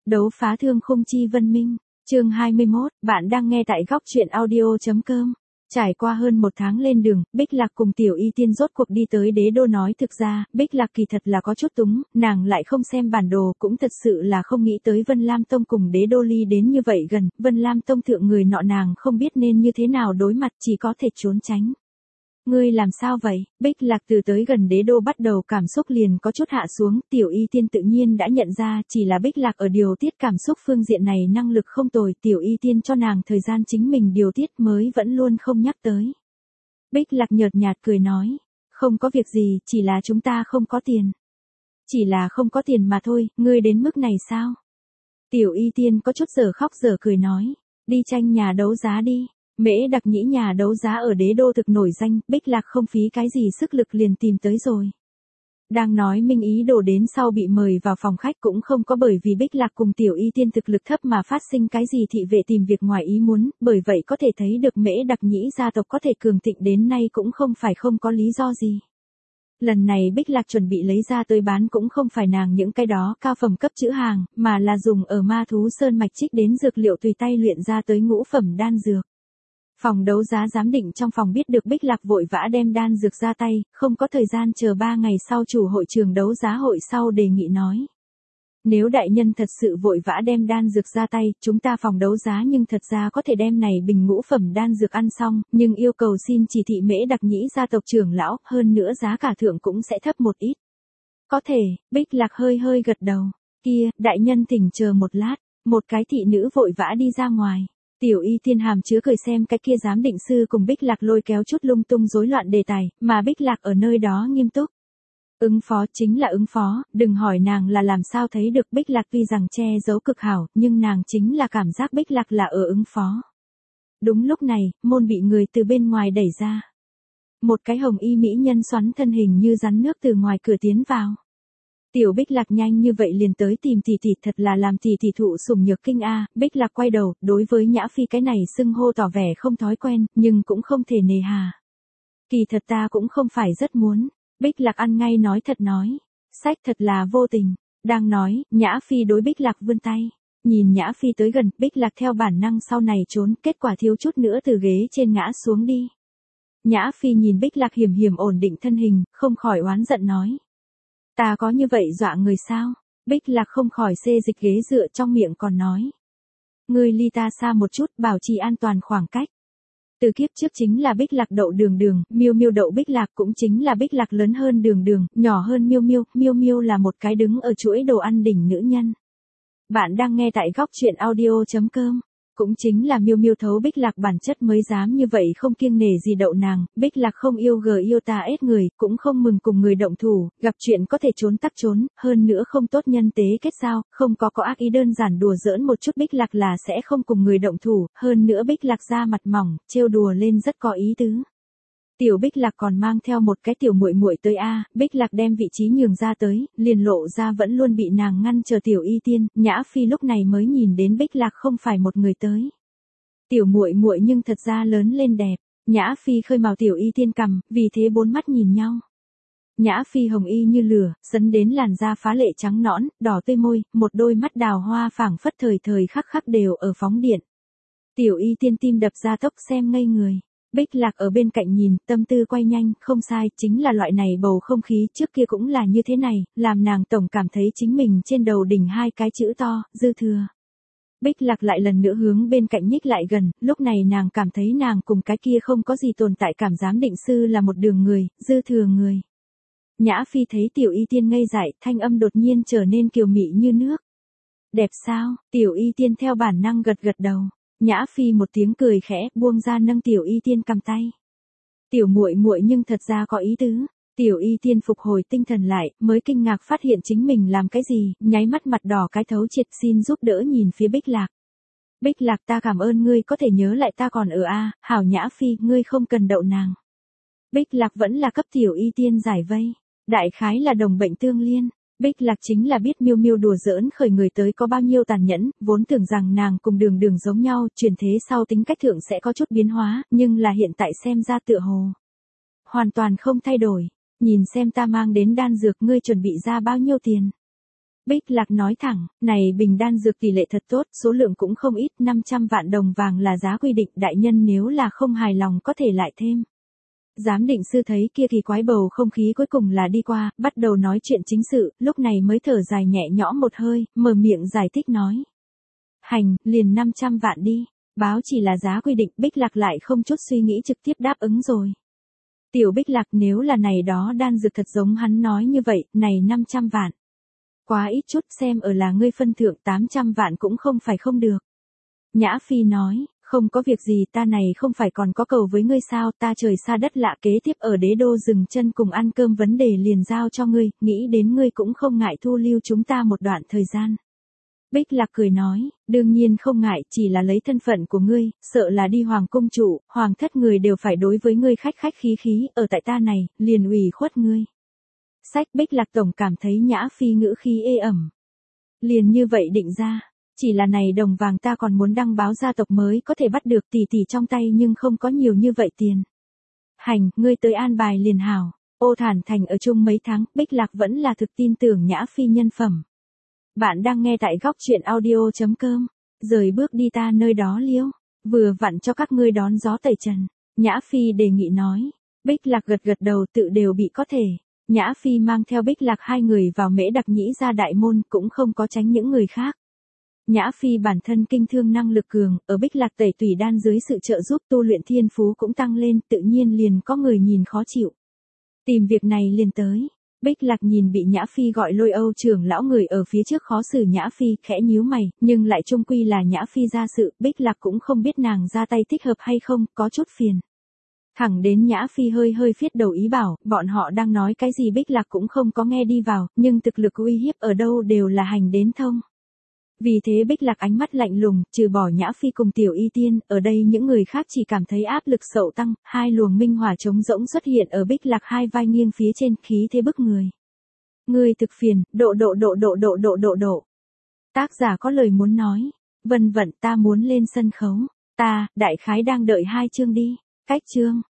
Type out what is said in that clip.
Đấu phá thương khung chi Vân Minh, chương 21, bạn đang nghe tại góc truyện audio.com. Trải qua hơn một tháng lên đường, Bích Lạc cùng Tiểu Y Tiên rốt cuộc đi tới đế đô. Nói thực ra, Bích Lạc kỳ thật là có chút túng, nàng lại không xem bản đồ, cũng thật sự là không nghĩ tới Vân Lam Tông cùng đế đô ly đến như vậy gần. Vân Lam Tông thượng người nọ nàng không biết nên như thế nào đối mặt, chỉ có thể trốn tránh. Ngươi làm sao vậy? Bích Lạc từ tới gần đế đô bắt đầu cảm xúc liền có chút hạ xuống, Tiểu Y Tiên tự nhiên đã nhận ra, chỉ là Bích Lạc ở điều tiết cảm xúc phương diện này năng lực không tồi, Tiểu Y Tiên cho nàng thời gian chính mình điều tiết mới vẫn luôn không nhắc tới. Bích Lạc nhợt nhạt cười nói, không có việc gì, chỉ là chúng ta không có tiền. Chỉ là không có tiền mà thôi, ngươi đến mức này sao? Tiểu Y Tiên có chút dở khóc dở cười nói, đi tranh nhà đấu giá đi. Mễ Đặc Nhĩ nhà đấu giá ở đế đô thực nổi danh, Bích Lạc không phí cái gì sức lực liền tìm tới rồi. Đang nói minh ý đồ đến sau bị mời vào phòng khách cũng không có bởi vì Bích Lạc cùng Tiểu Y Tiên thực lực thấp mà phát sinh cái gì thị vệ tìm việc ngoài ý muốn, bởi vậy có thể thấy được Mễ Đặc Nhĩ gia tộc có thể cường thịnh đến nay cũng không phải không có lý do gì. Lần này Bích Lạc chuẩn bị lấy ra tới bán cũng không phải nàng những cái đó cao phẩm cấp chữ hàng, mà là dùng ở Ma Thú Sơn mạch trích đến dược liệu tùy tay luyện ra tới ngũ phẩm đan dược. Phòng đấu giá giám định trong phòng biết được Bích Lạc vội vã đem đan dược ra tay, không có thời gian chờ 3 ngày sau chủ hội trường đấu giá hội sau đề nghị nói. Nếu đại nhân thật sự vội vã đem đan dược ra tay, chúng ta phòng đấu giá nhưng thật ra có thể đem này bình ngũ phẩm đan dược ăn xong, nhưng yêu cầu xin chỉ thị Mễ Đặc Nhĩ gia tộc trưởng lão, hơn nữa giá cả thượng cũng sẽ thấp một ít. Có thể, Bích Lạc hơi hơi gật đầu. Kia, đại nhân thỉnh chờ một lát, một cái thị nữ vội vã đi ra ngoài. Tiểu Y Tiên hàm chứa cười xem cái kia giám định sư cùng Bích Lạc lôi kéo chút lung tung rối loạn đề tài, mà Bích Lạc ở nơi đó nghiêm túc. Ứng phó chính là ứng phó, đừng hỏi nàng là làm sao thấy được Bích Lạc tuy rằng che giấu cực hảo, nhưng nàng chính là cảm giác Bích Lạc là ở ứng phó. Đúng lúc này, môn bị người từ bên ngoài đẩy ra. Một cái hồng y mỹ nhân xoắn thân hình như rắn nước từ ngoài cửa tiến vào. Tiểu Bích Lạc nhanh như vậy liền tới tìm tỷ tỷ, thật là làm tỷ tỷ thụ sủng nhược kinh a. Bích Lạc quay đầu, đối với Nhã Phi cái này xưng hô tỏ vẻ không thói quen, nhưng cũng không thể nề hà. Kỳ thật ta cũng không phải rất muốn. Bích Lạc ăn ngay nói thật nói. Sách thật là vô tình. Đang nói, Nhã Phi đối Bích Lạc vươn tay. Nhìn Nhã Phi tới gần, Bích Lạc theo bản năng sau này trốn, kết quả thiếu chút nữa từ ghế trên ngã xuống đi. Nhã Phi nhìn Bích Lạc hiểm hiểm ổn định thân hình, không khỏi oán giận nói. Ta có như vậy dọa người sao? Bích Lạc không khỏi xê dịch ghế dựa, trong miệng còn nói. Ngươi ly ta xa một chút, bảo trì an toàn khoảng cách. Từ kiếp trước chính là Bích Lạc đậu Đường Đường, Miêu Miêu đậu Bích Lạc, cũng chính là Bích Lạc lớn hơn Đường Đường, nhỏ hơn Miêu Miêu, Miêu Miêu là một cái đứng ở chuỗi đồ ăn đỉnh nữ nhân. Bạn đang nghe tại góc truyện audio.com. Cũng chính là Miêu Miêu thấu Bích Lạc bản chất mới dám như vậy không kiêng nể gì đậu nàng. Bích Lạc không yêu yêu ta ết người, cũng không mừng cùng người động thủ, gặp chuyện có thể trốn tắc trốn, hơn nữa không tốt nhân tế kết giao, không có ác ý, đơn giản đùa giỡn một chút Bích Lạc là sẽ không cùng người động thủ, hơn nữa Bích Lạc da mặt mỏng, trêu đùa lên rất có ý tứ. Tiểu Bích Lạc còn mang theo một cái tiểu muội muội tới a. Bích Lạc đem vị trí nhường ra tới, liền lộ ra vẫn luôn bị nàng ngăn chờ Tiểu Y Tiên. Nhã Phi lúc này mới nhìn đến Bích Lạc không phải một người tới. Tiểu muội muội nhưng thật ra lớn lên đẹp. Nhã Phi khơi mào Tiểu Y Tiên cằm, vì thế bốn mắt nhìn nhau. Nhã Phi hồng y như lửa, sấn đến làn da phá lệ trắng nõn, đỏ tươi môi, một đôi mắt đào hoa phảng phất thời thời khắc khắc đều ở phóng điện. Tiểu Y Tiên tim đập ra tốc xem ngây người. Bích Lạc ở bên cạnh nhìn, tâm tư quay nhanh, không sai, chính là loại này bầu không khí trước kia cũng là như thế này, làm nàng tổng cảm thấy chính mình trên đầu đỉnh hai cái chữ to, dư thừa. Bích Lạc lại lần nữa hướng bên cạnh nhích lại gần, lúc này nàng cảm thấy nàng cùng cái kia không có gì tồn tại cảm giám định sư là một đường người, dư thừa người. Nhã Phi thấy Tiểu Y Tiên ngây dại, thanh âm đột nhiên trở nên kiều mị như nước. Đẹp sao? Tiểu Y Tiên theo bản năng gật gật đầu. Nhã Phi một tiếng cười khẽ, buông ra nâng Tiểu Y Tiên cầm tay. Tiểu muội muội nhưng thật ra có ý tứ. Tiểu Y Tiên phục hồi tinh thần lại, mới kinh ngạc phát hiện chính mình làm cái gì, nháy mắt mặt đỏ cái thấu triệt, xin giúp đỡ nhìn phía Bích Lạc. Bích Lạc, ta cảm ơn ngươi có thể nhớ lại ta còn ở a. Hảo Nhã Phi, ngươi không cần đậu nàng. Bích Lạc vẫn là cấp Tiểu Y Tiên giải vây, đại khái là đồng bệnh tương liên. Bích Lạc chính là biết Miêu Miêu đùa giỡn khởi người tới có bao nhiêu tàn nhẫn, vốn tưởng rằng nàng cùng Đường Đường giống nhau, chuyển thế sau tính cách thượng sẽ có chút biến hóa, nhưng là hiện tại xem ra tựa hồ hoàn toàn không thay đổi. Nhìn xem ta mang đến đan dược, ngươi chuẩn bị ra bao nhiêu tiền? Bích Lạc nói thẳng, này bình đan dược tỷ lệ thật tốt, số lượng cũng không ít, 500 vạn đồng vàng là giá quy định, đại nhân nếu là không hài lòng có thể lại thêm. Giám định sư thấy kia kỳ quái bầu không khí cuối cùng là đi qua, bắt đầu nói chuyện chính sự, lúc này mới thở dài nhẹ nhõm một hơi, mở miệng giải thích nói. Hành, liền 500 vạn đi, báo chỉ là giá quy định, Bích Lạc lại không chút suy nghĩ trực tiếp đáp ứng rồi. Tiểu Bích Lạc nếu là này đó đan dược thật giống hắn nói như vậy, này 500 vạn. Quá ít chút, xem ở là ngươi phân thượng 800 vạn cũng không phải không được. Nhã Phi nói, không có việc gì, ta này không phải còn có cầu với ngươi sao, ta trời xa đất lạ kế tiếp ở đế đô dừng chân cùng ăn cơm vấn đề liền giao cho ngươi, nghĩ đến ngươi cũng không ngại thu lưu chúng ta một đoạn thời gian. Bích Lạc cười nói, đương nhiên không ngại, chỉ là lấy thân phận của ngươi, sợ là đi hoàng cung trụ, hoàng thất người đều phải đối với ngươi khách khách khí khí, ở tại ta này, liền ủy khuất ngươi. Sách Bích Lạc tổng cảm thấy Nhã Phi ngữ khí ê ẩm. Liền như vậy định ra, chỉ là này đồng vàng ta còn muốn đăng báo gia tộc mới có thể bắt được tỷ tỷ trong tay nhưng không có nhiều như vậy tiền. Hành, ngươi tới an bài liền hảo, Ô Thản Thành ở chung mấy tháng, Bích Lạc vẫn là thực tin tưởng Nhã Phi nhân phẩm. Bạn đang nghe tại góc truyện audio.com, rời bước đi ta nơi đó liêu, vừa vặn cho các ngươi đón gió tẩy trần. Nhã Phi đề nghị nói, Bích Lạc gật gật đầu tự đều bị có thể. Nhã Phi mang theo Bích Lạc hai người vào Mễ Đặc Nhĩ ra đại môn cũng không có tránh những người khác. Nhã Phi bản thân kinh thương năng lực cường, ở Bích Lạc tẩy tùy đan dưới sự trợ giúp tu luyện thiên phú cũng tăng lên, tự nhiên liền có người nhìn khó chịu. Tìm việc này liền tới. Bích Lạc nhìn bị Nhã Phi gọi lôi Âu trưởng lão người ở phía trước khó xử Nhã Phi, khẽ nhíu mày, nhưng lại chung quy là Nhã Phi ra sự, Bích Lạc cũng không biết nàng ra tay thích hợp hay không, có chút phiền. Thẳng đến Nhã Phi hơi phiết đầu ý bảo, bọn họ đang nói cái gì Bích Lạc cũng không có nghe đi vào, nhưng thực lực uy hiếp ở đâu đều là hành đến thông. Vì thế Bích Lạc ánh mắt lạnh lùng, trừ bỏ Nhã Phi cùng Tiểu Y Tiên, ở đây những người khác chỉ cảm thấy áp lực sậu tăng, hai luồng minh hỏa trống rỗng xuất hiện ở Bích Lạc hai vai nghiêng phía trên, khí thế bức người. Người thực phiền, độ. Tác giả có lời muốn nói, vân vân ta muốn lên sân khấu, ta, đại khái đang đợi 2 chương đi, cách chương.